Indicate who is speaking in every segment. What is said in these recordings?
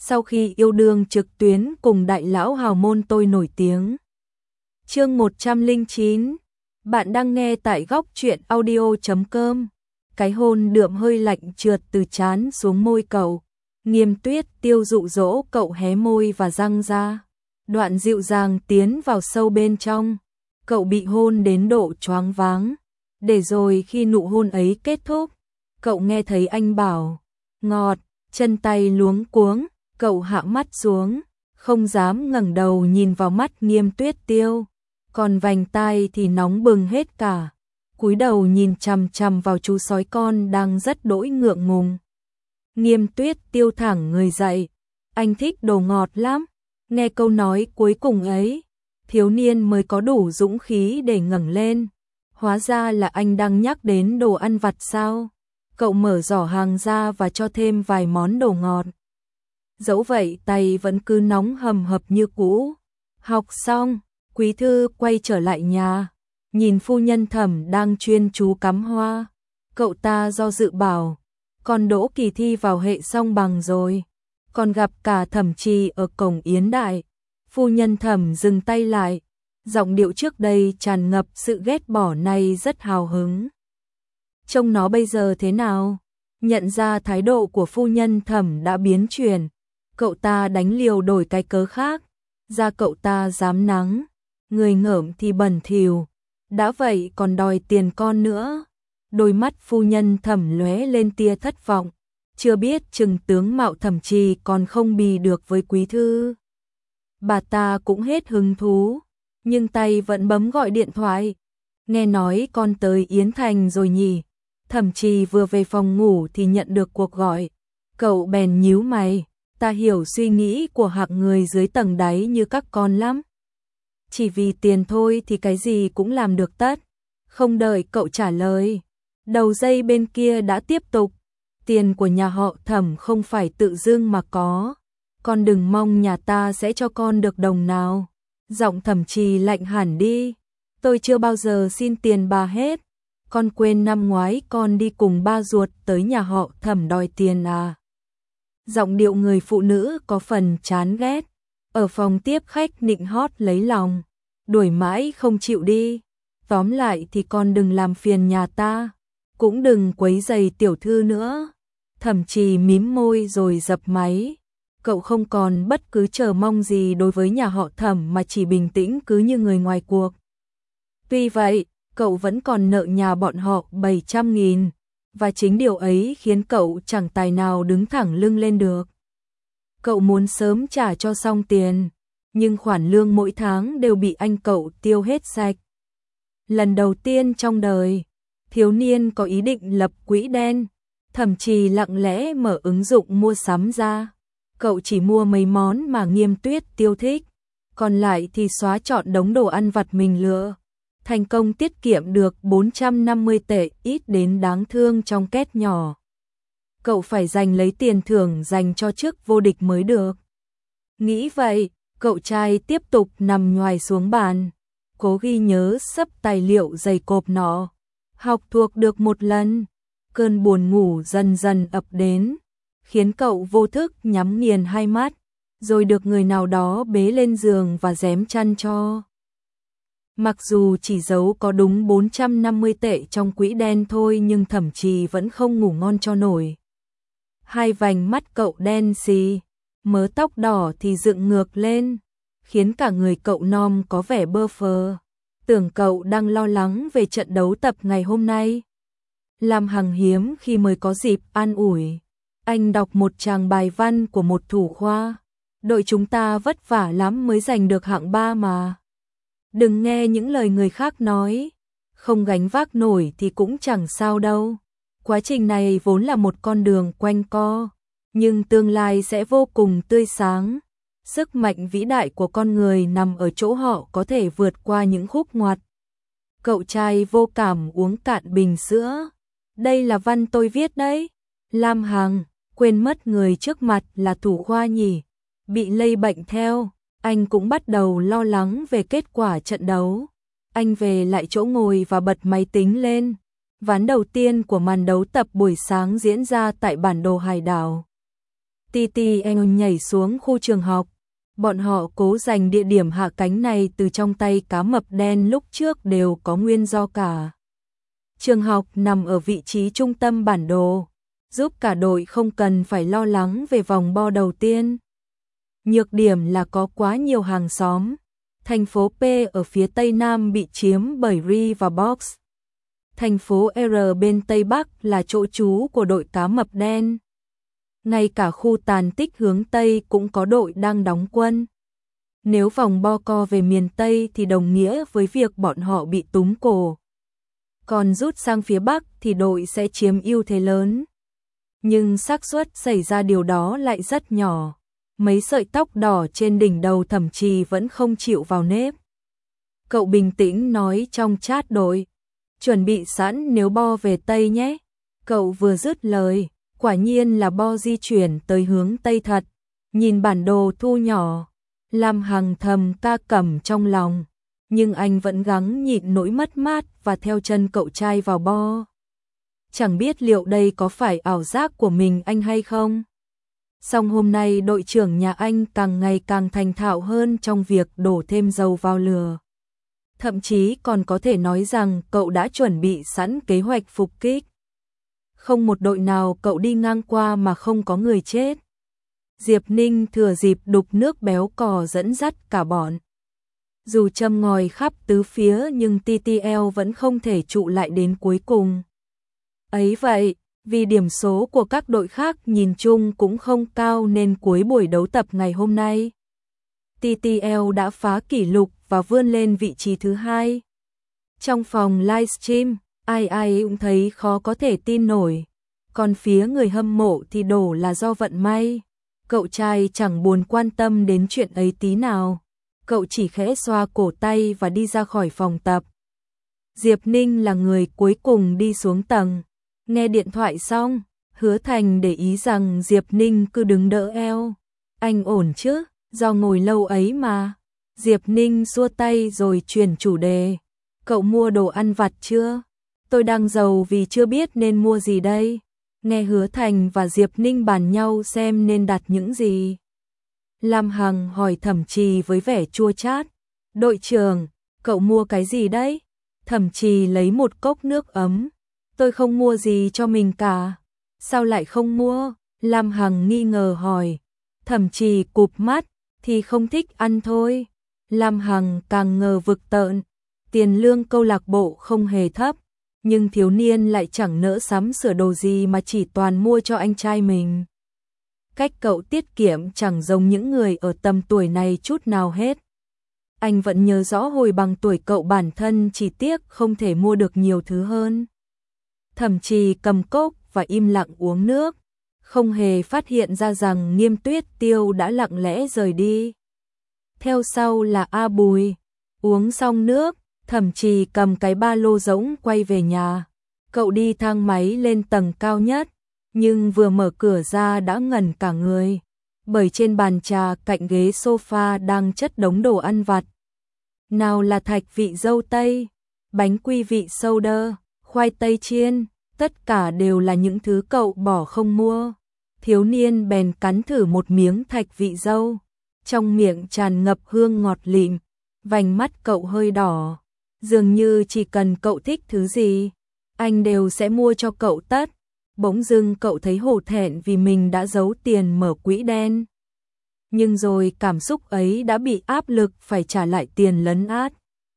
Speaker 1: sau khi yêu đương trực tuyến cùng đại lão hào môn tôi nổi tiếng. Chương 109. Bạn đang nghe tại góc truyện audio.com. Cái hôn đượm hơi lạnh trượt từ trán xuống môi cậu. Nghiêm Tuyết Tiêu dụ dỗ cậu hé môi và răng ra. Đoạn dịu dàng tiến vào sâu bên trong. Cậu bị hôn đến độ choáng váng. Để rồi khi nụ hôn ấy kết thúc, cậu nghe thấy anh bảo ngọt, chân tay luống cuống, cậu hạ mắt xuống, không dám ngẩng đầu nhìn vào mắt Nghiêm Tuyết Tiêu, còn vành tai thì nóng bừng hết cả. Cúi đầu nhìn chằm chằm vào chú sói con đang rất đỗi ngượng ngùng. Nghiêm Tuyết Tiêu thẳng người dậy, anh thích đồ ngọt lắm. Nghe câu nói cuối cùng ấy, thiếu niên mới có đủ dũng khí để ngẩng lên. Hóa ra là anh đang nhắc đến đồ ăn vặt sao? Cậu mở giỏ hàng ra và cho thêm vài món đồ ngọt. Dẫu vậy tay vẫn cứ nóng hầm hập như cũ. Học xong, Quý Thư quay trở lại nhà, nhìn phu nhân Thẩm đang chuyên chú cắm hoa. Cậu ta do dự bảo, con đỗ kỳ thi vào hệ song bằng rồi. Còn gặp cả Thẩm Trì ở cổng yến đại. Phu nhân Thẩm dừng tay lại, giọng điệu trước đây tràn ngập sự ghét bỏ này rất hào hứng. Trông nó bây giờ thế nào? Nhận ra thái độ của phu nhân Thẩm đã biến chuyển, cậu ta đánh liều đổi cái cớ khác. Da cậu ta dám nắng, người ngởm thì bẩn thỉu, đã vậy còn đòi tiền con nữa. Đôi mắt phu nhân Thẩm lóe lên tia thất vọng, chưa biết chừng tướng mạo Thẩm Trì còn không bì được với Quý Thư. Bà ta cũng hết hứng thú, nhưng tay vẫn bấm gọi điện thoại. Nghe nói con tới Yến Thành rồi nhỉ? Thẩm Trì vừa về phòng ngủ thì nhận được cuộc gọi. Cậu bèn nhíu mày, ta hiểu suy nghĩ của hạng người dưới tầng đáy như các con lắm. Chỉ vì tiền thôi thì cái gì cũng làm được tất. Không đợi cậu trả lời, đầu dây bên kia đã tiếp tục. Tiền của nhà họ Thẩm không phải tự dưng mà có. Con đừng mong nhà ta sẽ cho con được đồng nào. Giọng Thẩm Trì lạnh hẳn đi. Tôi chưa bao giờ xin tiền bà hết. Con quên năm ngoái con đi cùng ba ruột tới nhà họ Thẩm đòi tiền à? Giọng điệu người phụ nữ có phần chán ghét. Ở phòng tiếp khách nịnh hót lấy lòng. Đuổi mãi không chịu đi. Tóm lại thì con đừng làm phiền nhà ta. Cũng đừng quấy rầy tiểu thư nữa. Thẩm Trì mím môi rồi dập máy. Cậu không còn bất cứ chờ mong gì đối với nhà họ Thẩm mà chỉ bình tĩnh cứ như người ngoài cuộc. Tuy vậy, cậu vẫn còn nợ nhà bọn họ 700.000, và chính điều ấy khiến cậu chẳng tài nào đứng thẳng lưng lên được. Cậu muốn sớm trả cho xong tiền, nhưng khoản lương mỗi tháng đều bị anh cậu tiêu hết sạch. Lần đầu tiên trong đời, thiếu niên có ý định lập quỹ đen. Thẩm Trì lặng lẽ mở ứng dụng mua sắm ra. Cậu chỉ mua mấy món mà Nghiêm Tuyết Tiêu thích, còn lại thì xóa trọn đống đồ ăn vặt mình lựa. Thành công tiết kiệm được 450 tệ, ít đến đáng thương trong két nhỏ. Cậu phải giành lấy tiền thưởng dành cho chức vô địch mới được. Nghĩ vậy, cậu trai tiếp tục nằm nhoài xuống bàn, cố ghi nhớ sấp tài liệu dày cộp nọ. Học thuộc được một lần, cơn buồn ngủ dần dần ập đến, khiến cậu vô thức nhắm nghiền hai mắt, rồi được người nào đó bế lên giường và rém chăn cho. Mặc dù chỉ giấu có đúng 450 tệ trong quỹ đen thôi nhưng Thẩm Trì vẫn không ngủ ngon cho nổi. Hai vành mắt cậu đen xì, mớ tóc đỏ thì dựng ngược lên, khiến cả người cậu non có vẻ bơ phờ. Tưởng cậu đang lo lắng về trận đấu tập ngày hôm nay. Lam Hằng hiếm khi mới có dịp an ủi. Anh đọc một tràng bài văn của một thủ khoa. Đội chúng ta vất vả lắm mới giành được hạng 3 mà. Đừng nghe những lời người khác nói. Không gánh vác nổi thì cũng chẳng sao đâu. Quá trình này vốn là một con đường quanh co, nhưng tương lai sẽ vô cùng tươi sáng. Sức mạnh vĩ đại của con người nằm ở chỗ họ có thể vượt qua những khúc ngoặt. Cậu trai vô cảm uống cạn bình sữa. Đây là văn tôi viết đấy. Lam Hằng, quên mất người trước mặt là thủ khoa nhỉ. Bị lây bệnh theo, anh cũng bắt đầu lo lắng về kết quả trận đấu. Anh về lại chỗ ngồi và bật máy tính lên. Ván đầu tiên của màn đấu tập buổi sáng diễn ra tại bản đồ hải đảo. TTL nhảy xuống khu trường học. Bọn họ cố giành địa điểm hạ cánh này từ trong tay cá mập đen lúc trước đều có nguyên do cả. Trường học nằm ở vị trí trung tâm bản đồ, giúp cả đội không cần phải lo lắng về vòng bo đầu tiên. Nhược điểm là có quá nhiều hàng xóm. Thành phố P ở phía tây nam bị chiếm bởi Ri và Box. Thành phố R bên tây bắc là chỗ trú của đội cá mập đen. Ngay cả khu tàn tích hướng tây cũng có đội đang đóng quân. Nếu vòng bo co về miền tây thì đồng nghĩa với việc bọn họ bị túm cổ. Còn rút sang phía bắc thì đội sẽ chiếm ưu thế lớn. Nhưng xác suất xảy ra điều đó lại rất nhỏ. Mấy sợi tóc đỏ trên đỉnh đầu Thẩm Trì vẫn không chịu vào nếp. Cậu bình tĩnh nói trong chat đội, chuẩn bị sẵn nếu bo về Tây nhé. Cậu vừa dứt lời, quả nhiên là bo di chuyển tới hướng Tây thật. Nhìn bản đồ thu nhỏ, Lam Hằng thầm ca cẩm trong lòng, nhưng anh vẫn gắng nhịn nỗi mất mát và theo chân cậu trai vào bo. Chẳng biết liệu đây có phải ảo giác của mình anh hay không? Song hôm nay đội trưởng nhà anh càng ngày càng thành thạo hơn trong việc đổ thêm dầu vào lửa. Thậm chí còn có thể nói rằng cậu đã chuẩn bị sẵn kế hoạch phục kích. Không một đội nào cậu đi ngang qua mà không có người chết. Diệp Ninh thừa dịp đục nước béo cò dẫn dắt cả bọn. Dù châm ngòi khắp tứ phía nhưng TTL vẫn không thể trụ lại đến cuối cùng. Ấy vậy, vì điểm số của các đội khác nhìn chung cũng không cao nên cuối buổi đấu tập ngày hôm nay, TTL đã phá kỷ lục và vươn lên vị trí thứ 2. Trong phòng livestream, ai cũng thấy khó có thể tin nổi. Còn phía người hâm mộ thì đổ là do vận may. Cậu trai chẳng buồn quan tâm đến chuyện ấy tí nào. Cậu chỉ khẽ xoa cổ tay và đi ra khỏi phòng tập. Diệp Ninh là người cuối cùng đi xuống tầng. Nghe điện thoại xong, Hứa Thành để ý rằng Diệp Ninh cứ đứng đỡ eo. Anh ổn chứ, do ngồi lâu ấy mà. Diệp Ninh xua tay rồi chuyển chủ đề. Cậu mua đồ ăn vặt chưa? Tôi đang giàu vì chưa biết nên mua gì đây. Nghe Hứa Thành và Diệp Ninh bàn nhau xem nên đặt những gì. Lam Hằng hỏi Thẩm Trì với vẻ chua chát. Đội trưởng, cậu mua cái gì đấy? Thẩm Trì lấy một cốc nước ấm. Tôi không mua gì cho mình cả. Sao lại không mua? Lam Hằng nghi ngờ hỏi. Thẩm Trì cụp mắt, thì không thích ăn thôi. Lam Hằng càng ngờ vực tợn. Tiền lương câu lạc bộ không hề thấp, nhưng thiếu niên lại chẳng nỡ sắm sửa đồ gì mà chỉ toàn mua cho anh trai mình. Cách cậu tiết kiệm chẳng giống những người ở tầm tuổi này chút nào hết. Anh vẫn nhớ rõ hồi bằng tuổi cậu bản thân chỉ tiếc không thể mua được nhiều thứ hơn. Thẩm Trì cầm cốc và im lặng uống nước, không hề phát hiện ra rằng Nghiêm Tuyết Tiêu đã lặng lẽ rời đi. Theo sau là A Bùi. Uống xong nước, Thẩm Trì cầm cái ba lô rỗng quay về nhà. Cậu đi thang máy lên tầng cao nhất, nhưng vừa mở cửa ra đã ngẩn cả người, bởi trên bàn trà cạnh ghế sofa đang chất đống đồ ăn vặt. Nào là thạch vị dâu tây, bánh quy vị soda, khoai tây chiên, tất cả đều là những thứ cậu bỏ không mua. Thiếu niên bèn cắn thử một miếng thạch vị dâu, trong miệng tràn ngập hương ngọt lịm, vành mắt cậu hơi đỏ. Dường như chỉ cần cậu thích thứ gì, anh đều sẽ mua cho cậu tất. Bỗng dưng cậu thấy hổ thẹn vì mình đã giấu tiền mở quỹ đen. Nhưng rồi cảm xúc ấy đã bị áp lực phải trả lại tiền lấn át.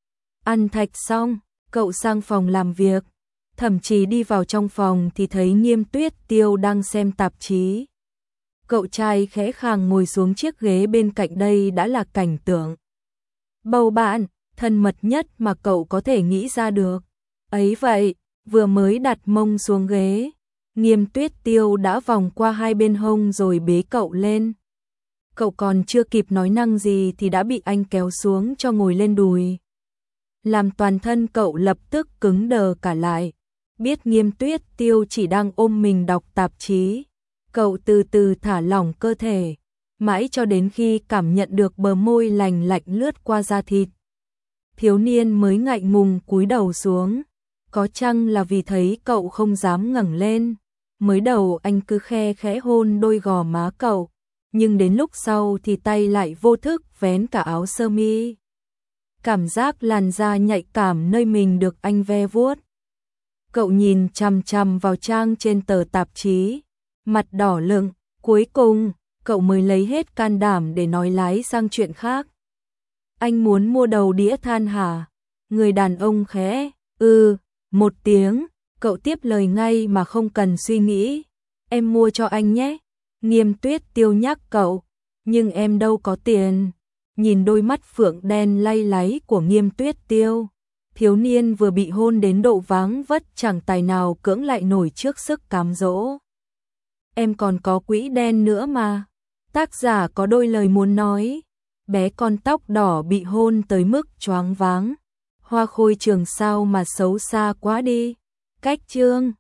Speaker 1: Ăn thạch xong, cậu sang phòng làm việc. Thẩm Trì đi vào trong phòng thì thấy Nghiêm Tuyết Tiêu đang xem tạp chí. Cậu trai khẽ khàng ngồi xuống chiếc ghế bên cạnh, đây đã là cảnh tượng bầu bạn, thân mật nhất mà cậu có thể nghĩ ra được. Ấy vậy, vừa mới đặt mông xuống ghế, Nghiêm Tuyết Tiêu đã vòng qua hai bên hông rồi bế cậu lên. Cậu còn chưa kịp nói năng gì thì đã bị anh kéo xuống cho ngồi lên đùi. Làm toàn thân cậu lập tức cứng đờ cả lại. Biết Nghiêm Tuyết Tiêu chỉ đang ôm mình đọc tạp chí, cậu từ từ thả lỏng cơ thể, mãi cho đến khi cảm nhận được bờ môi lành lạnh lướt qua da thịt. Thiếu niên mới ngại ngùng cúi đầu xuống, có chăng là vì thấy cậu không dám ngẩng lên. Mới đầu anh cứ khe khẽ hôn đôi gò má cậu, nhưng đến lúc sau thì tay lại vô thức vén cả áo sơ mi. Cảm giác làn da nhạy cảm nơi mình được anh ve vuốt. Cậu nhìn chằm chằm vào trang trên tờ tạp chí, mặt đỏ lựng, cuối cùng, cậu mới lấy hết can đảm để nói lái sang chuyện khác. Anh muốn mua đầu đĩa than hả? Người đàn ông khẽ, một tiếng, cậu tiếp lời ngay mà không cần suy nghĩ. Em mua cho anh nhé. Nghiêm Tuyết Tiêu nhắc cậu, nhưng em đâu có tiền. Nhìn đôi mắt phượng đen lay láy của Nghiêm Tuyết Tiêu, thiếu niên vừa bị hôn đến độ váng vất chẳng tài nào cưỡng lại nổi trước sức cám dỗ. Em còn có quỹ đen nữa mà. Tác giả có đôi lời muốn nói. Bé con tóc đỏ bị hôn tới mức choáng váng. Hoa khôi trường sao mà xấu xa quá đi. Cách chương